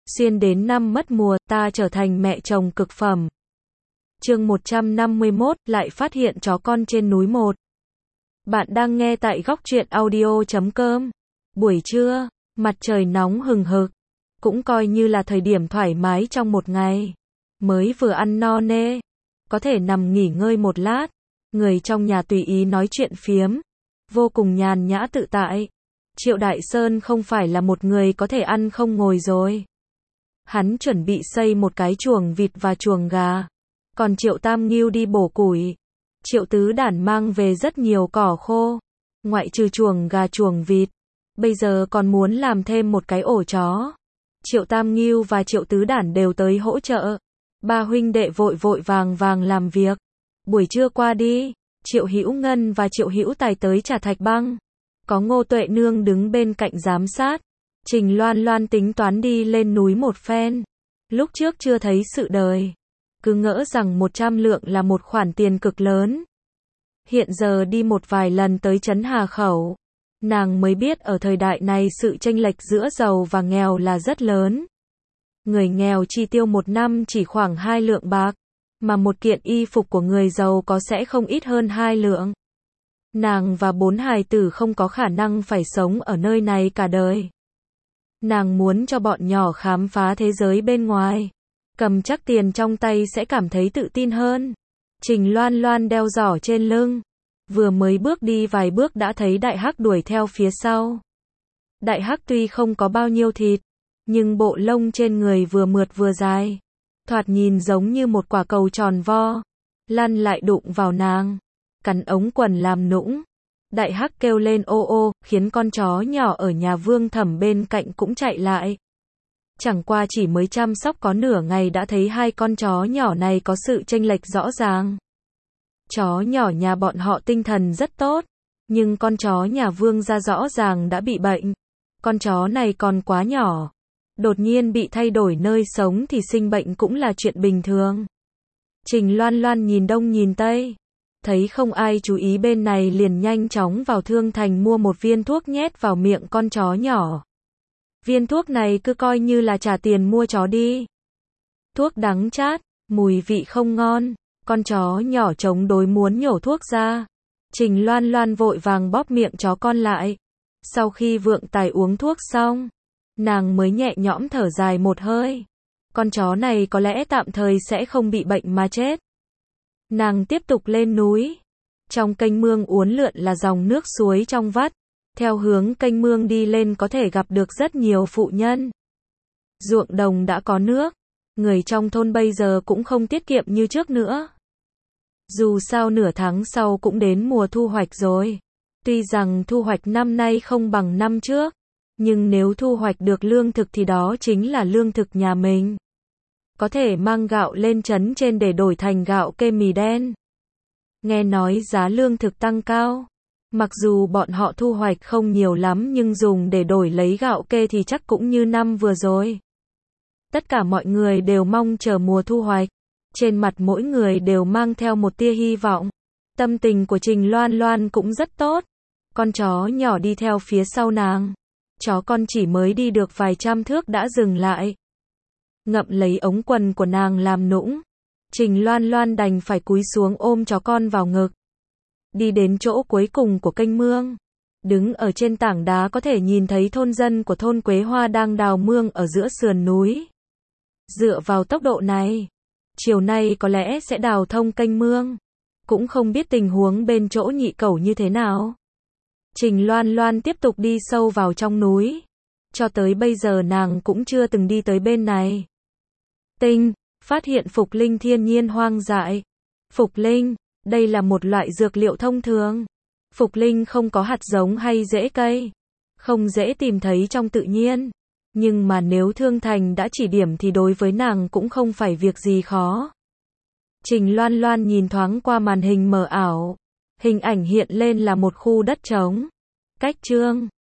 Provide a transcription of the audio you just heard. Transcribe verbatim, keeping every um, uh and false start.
Xuyên đến năm mất mùa, ta trở thành mẹ chồng cực phẩm. Chương một trăm năm mươi mốt, lại phát hiện chó con trên núi một. Bạn đang nghe tại góc truyện audio chấm com. Buổi trưa, mặt trời nóng hừng hực, cũng coi như là thời điểm thoải mái trong một ngày. Mới vừa ăn no nê, có thể nằm nghỉ ngơi một lát. Người trong nhà tùy ý nói chuyện phiếm, vô cùng nhàn nhã tự tại. Triệu Đại Sơn không phải là một người có thể ăn không ngồi rồi. Hắn chuẩn bị xây một cái chuồng vịt và chuồng gà. Còn Triệu Tam Ngưu đi bổ củi. Triệu Tứ Đản mang về rất nhiều cỏ khô. Ngoại trừ chuồng gà chuồng vịt, bây giờ còn muốn làm thêm một cái ổ chó. Triệu Tam Ngưu và Triệu Tứ Đản đều tới hỗ trợ. Ba huynh đệ vội vội vàng vàng làm việc. Buổi trưa qua đi, Triệu Hữu Ngân và Triệu Hữu Tài tới Trà Thạch Băng. Có Ngô Tuệ Nương đứng bên cạnh giám sát. Trình Loan Loan tính toán đi lên núi một phen. Lúc trước chưa thấy sự đời, cứ ngỡ rằng một trăm lượng là một khoản tiền cực lớn. Hiện giờ đi một vài lần tới Trấn Hà Khẩu, nàng mới biết ở thời đại này sự chênh lệch giữa giàu và nghèo là rất lớn. Người nghèo chi tiêu một năm chỉ khoảng hai lượng bạc, mà một kiện y phục của người giàu có sẽ không ít hơn hai lượng. Nàng và bốn hài tử không có khả năng phải sống ở nơi này cả đời. Nàng muốn cho bọn nhỏ khám phá thế giới bên ngoài, cầm chắc tiền trong tay sẽ cảm thấy tự tin hơn. Trình Loan Loan đeo giỏ trên lưng, vừa mới bước đi vài bước đã thấy Đại Hắc đuổi theo phía sau. Đại Hắc tuy không có bao nhiêu thịt, nhưng bộ lông trên người vừa mượt vừa dài, thoạt nhìn giống như một quả cầu tròn vo, lăn lại đụng vào nàng, cắn ống quần làm nũng. Đại Hắc kêu lên ô ô, khiến con chó nhỏ ở nhà Vương Thẩm bên cạnh cũng chạy lại. Chẳng qua chỉ mới chăm sóc có nửa ngày đã thấy hai con chó nhỏ này có sự chênh lệch rõ ràng. Chó nhỏ nhà bọn họ tinh thần rất tốt, nhưng con chó nhà Vương gia rõ ràng đã bị bệnh. Con chó này còn quá nhỏ, đột nhiên bị thay đổi nơi sống thì sinh bệnh cũng là chuyện bình thường. Trình Loan Loan nhìn đông nhìn tây, thấy không ai chú ý bên này liền nhanh chóng vào thương thành mua một viên thuốc nhét vào miệng con chó nhỏ. Viên thuốc này cứ coi như là trả tiền mua chó đi. Thuốc đắng chát, mùi vị không ngon, con chó nhỏ chống đối muốn nhổ thuốc ra. Trình Loan Loan vội vàng bóp miệng chó con lại. Sau khi Vượng Tài uống thuốc xong, nàng mới nhẹ nhõm thở dài một hơi. Con chó này có lẽ tạm thời sẽ không bị bệnh mà chết. Nàng tiếp tục lên núi. Trong kênh mương uốn lượn là dòng nước suối trong vắt. Theo hướng kênh mương đi lên có thể gặp được rất nhiều phụ nhân. Ruộng đồng đã có nước. Người trong thôn bây giờ cũng không tiết kiệm như trước nữa. Dù sao nửa tháng sau cũng đến mùa thu hoạch rồi. Tuy rằng thu hoạch năm nay không bằng năm trước, nhưng nếu thu hoạch được lương thực thì đó chính là lương thực nhà mình. Có thể mang gạo lên trấn trên để đổi thành gạo kê mì đen. Nghe nói giá lương thực tăng cao. Mặc dù bọn họ thu hoạch không nhiều lắm nhưng dùng để đổi lấy gạo kê thì chắc cũng như năm vừa rồi. Tất cả mọi người đều mong chờ mùa thu hoạch. Trên mặt mỗi người đều mang theo một tia hy vọng. Tâm tình của Trình Loan Loan cũng rất tốt. Con chó nhỏ đi theo phía sau nàng. Chó con chỉ mới đi được vài trăm thước đã dừng lại. Ngậm lấy ống quần của nàng làm nũng. Trình Loan Loan đành phải cúi xuống ôm chó con vào ngực. Đi đến chỗ cuối cùng của kênh mương. Đứng ở trên tảng đá có thể nhìn thấy thôn dân của thôn Quế Hoa đang đào mương ở giữa sườn núi. Dựa vào tốc độ này, chiều nay có lẽ sẽ đào thông kênh mương. Cũng không biết tình huống bên chỗ Nhị Cẩu như thế nào. Trình Loan Loan tiếp tục đi sâu vào trong núi. Cho tới bây giờ nàng cũng chưa từng đi tới bên này. Tinh, phát hiện phục linh thiên nhiên hoang dại. Phục linh, đây là một loại dược liệu thông thường. Phục linh không có hạt giống hay rễ cây, không dễ tìm thấy trong tự nhiên. Nhưng mà nếu Thương Thành đã chỉ điểm thì đối với nàng cũng không phải việc gì khó. Trình Loan Loan nhìn thoáng qua màn hình mờ ảo. Hình ảnh hiện lên là một khu đất trống. Cách chương